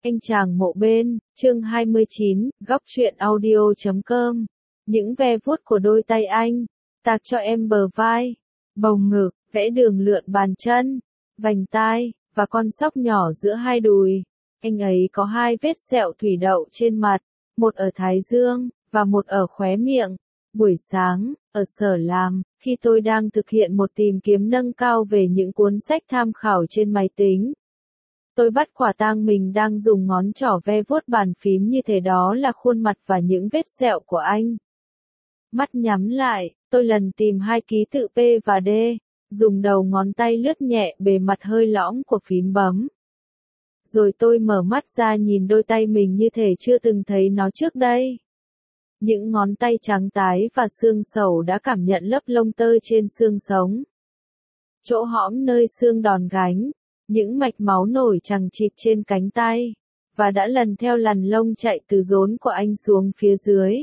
Anh chàng mộ bên, chương 29, góc truyện audio.com. Những ve vuốt của đôi tay anh, tạc cho em bờ vai, bầu ngực, vẽ đường lượn bàn chân, vành tai, và con sóc nhỏ giữa hai đùi. Anh ấy có 2 vết sẹo thủy đậu trên mặt, một ở thái dương, và một ở khóe miệng. Buổi sáng, ở sở làm, khi tôi đang thực hiện một tìm kiếm nâng cao về những cuốn sách tham khảo trên máy tính, tôi bắt quả tang mình đang dùng ngón trỏ ve vuốt bàn phím như thể đó là khuôn mặt và những vết sẹo của anh. Mắt nhắm lại, tôi lần tìm 2 ký tự P và D, dùng đầu ngón tay lướt nhẹ bề mặt hơi lõm của phím bấm. Rồi tôi mở mắt ra nhìn đôi tay mình như thể chưa từng thấy nó trước đây. Những ngón tay trắng tái và xương sầu đã cảm nhận lớp lông tơ trên xương sống. Chỗ hõm nơi xương đòn gánh, những mạch máu nổi chằng chịt trên cánh tay, và đã lần theo làn lông chạy từ rốn của anh xuống phía dưới.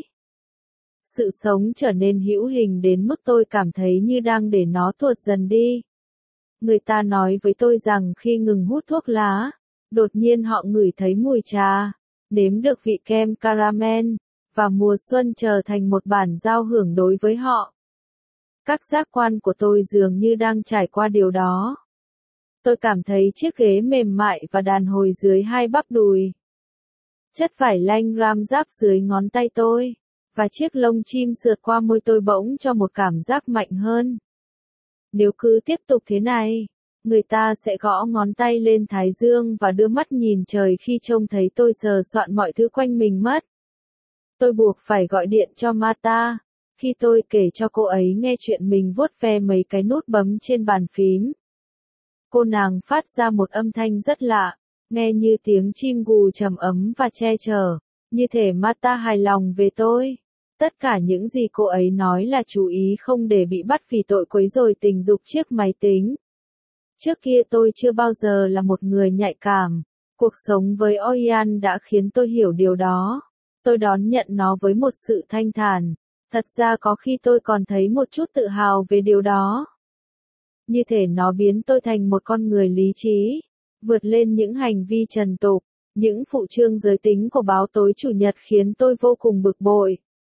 Sự sống trở nên hữu hình đến mức tôi cảm thấy như đang để nó tuột dần đi. Người ta nói với tôi rằng khi ngừng hút thuốc lá, đột nhiên họ ngửi thấy mùi trà, nếm được vị kem caramel, và mùa xuân trở thành một bản giao hưởng đối với họ. Các giác quan của tôi dường như đang trải qua điều đó. Tôi cảm thấy chiếc ghế mềm mại và đàn hồi dưới 2 bắp đùi. Chất vải lanh ram ráp dưới ngón tay tôi, và chiếc lông chim sượt qua môi tôi bỗng cho một cảm giác mạnh hơn. Nếu cứ tiếp tục thế này, người ta sẽ gõ ngón tay lên thái dương và đưa mắt nhìn trời khi trông thấy tôi sờ soạn mọi thứ quanh mình mất. Tôi buộc phải gọi điện cho Marta, khi tôi kể cho cô ấy nghe chuyện mình vuốt ve mấy cái nút bấm trên bàn phím. Cô nàng phát ra một âm thanh rất lạ, nghe như tiếng chim gù trầm ấm và che chở, như thể Marta hài lòng về tôi. Tất cả những gì cô ấy nói là chú ý không để bị bắt vì tội quấy rối tình dục chiếc máy tính. Trước kia tôi chưa bao giờ là một người nhạy cảm. Cuộc sống với Oyan đã khiến tôi hiểu điều đó. Tôi đón nhận nó với một sự thanh thản. Thật ra có khi tôi còn thấy một chút tự hào về điều đó. Như thể nó biến tôi thành một con người lý trí, vượt lên những hành vi trần tục. Những phụ chương giới tính của báo tối Chủ nhật khiến tôi vô cùng bực bội.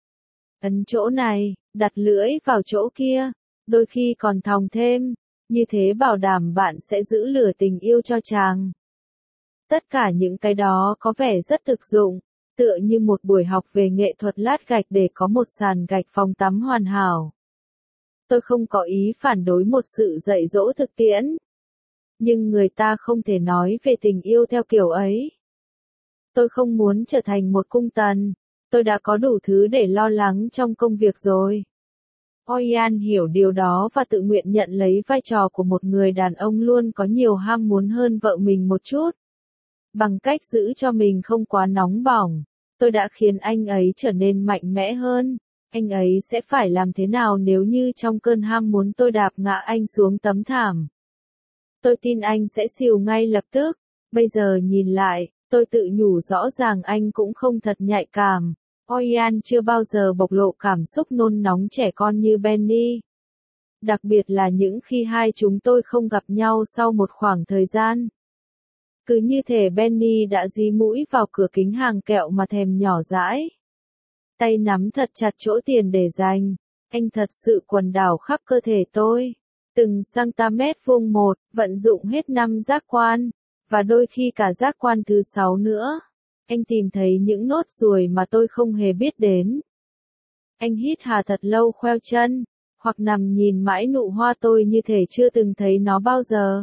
Ấn chỗ này, đặt lưỡi vào chỗ kia, đôi khi còn thòng thêm, như thế bảo đảm bạn sẽ giữ lửa tình yêu cho chàng. Tất cả những cái đó có vẻ rất thực dụng, tựa như một buổi học về nghệ thuật lát gạch để có một sàn gạch phòng tắm hoàn hảo. Tôi không có ý phản đối một sự dạy dỗ thực tiễn. Nhưng người ta không thể nói về tình yêu theo kiểu ấy. Tôi không muốn trở thành một cung tần. Tôi đã có đủ thứ để lo lắng trong công việc rồi. Oyan hiểu điều đó và tự nguyện nhận lấy vai trò của một người đàn ông luôn có nhiều ham muốn hơn vợ mình một chút. Bằng cách giữ cho mình không quá nóng bỏng, tôi đã khiến anh ấy trở nên mạnh mẽ hơn. Anh ấy sẽ phải làm thế nào nếu như trong cơn ham muốn tôi đạp ngã anh xuống tấm thảm? Tôi tin anh sẽ xìu ngay lập tức. Bây giờ nhìn lại, tôi tự nhủ rõ ràng anh cũng không thật nhạy cảm. Oyan chưa bao giờ bộc lộ cảm xúc nôn nóng trẻ con như Benny. Đặc biệt là những khi hai chúng tôi không gặp nhau sau một khoảng thời gian. Cứ như thể Benny đã dí mũi vào cửa kính hàng kẹo mà thèm nhỏ dãi. Tay nắm thật chặt chỗ tiền để dành. Anh thật sự quần đảo khắp cơ thể tôi. Từng cm vuông một, vận dụng hết 5 giác quan. Và đôi khi cả giác quan thứ 6 nữa. Anh tìm thấy những nốt ruồi mà tôi không hề biết đến. Anh hít hà thật lâu khoeo chân, hoặc nằm nhìn mãi nụ hoa tôi như thể chưa từng thấy nó bao giờ.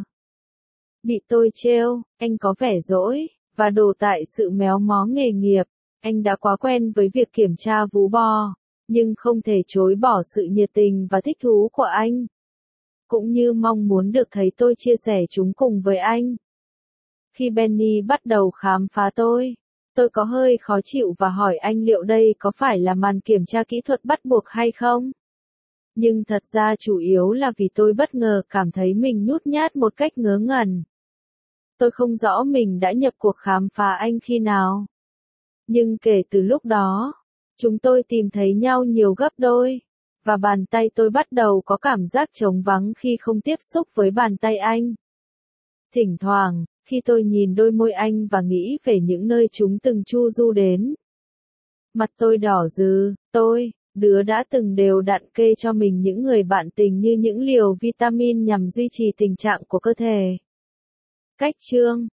Bị tôi trêu, anh có vẻ dỗi, và đổ tại sự méo mó nghề nghiệp. Anh đã quá quen với việc kiểm tra vú bò, nhưng không thể chối bỏ sự nhiệt tình và thích thú của anh. Cũng như mong muốn được thấy tôi chia sẻ chúng cùng với anh. Khi Benny bắt đầu khám phá tôi có hơi khó chịu và hỏi anh liệu đây có phải là màn kiểm tra kỹ thuật bắt buộc hay không? Nhưng thật ra chủ yếu là vì tôi bất ngờ cảm thấy mình nhút nhát một cách ngớ ngẩn. Tôi không rõ mình đã nhập cuộc khám phá anh khi nào. Nhưng kể từ lúc đó, chúng tôi tìm thấy nhau nhiều gấp đôi, và bàn tay tôi bắt đầu có cảm giác trống vắng khi không tiếp xúc với bàn tay anh. Thỉnh thoảng, khi tôi nhìn đôi môi anh và nghĩ về những nơi chúng từng chu du đến. Mặt tôi đỏ rừ, đứa đã từng đều đặn kê cho mình những người bạn tình như những liều vitamin nhằm duy trì tình trạng của cơ thể. Cách chương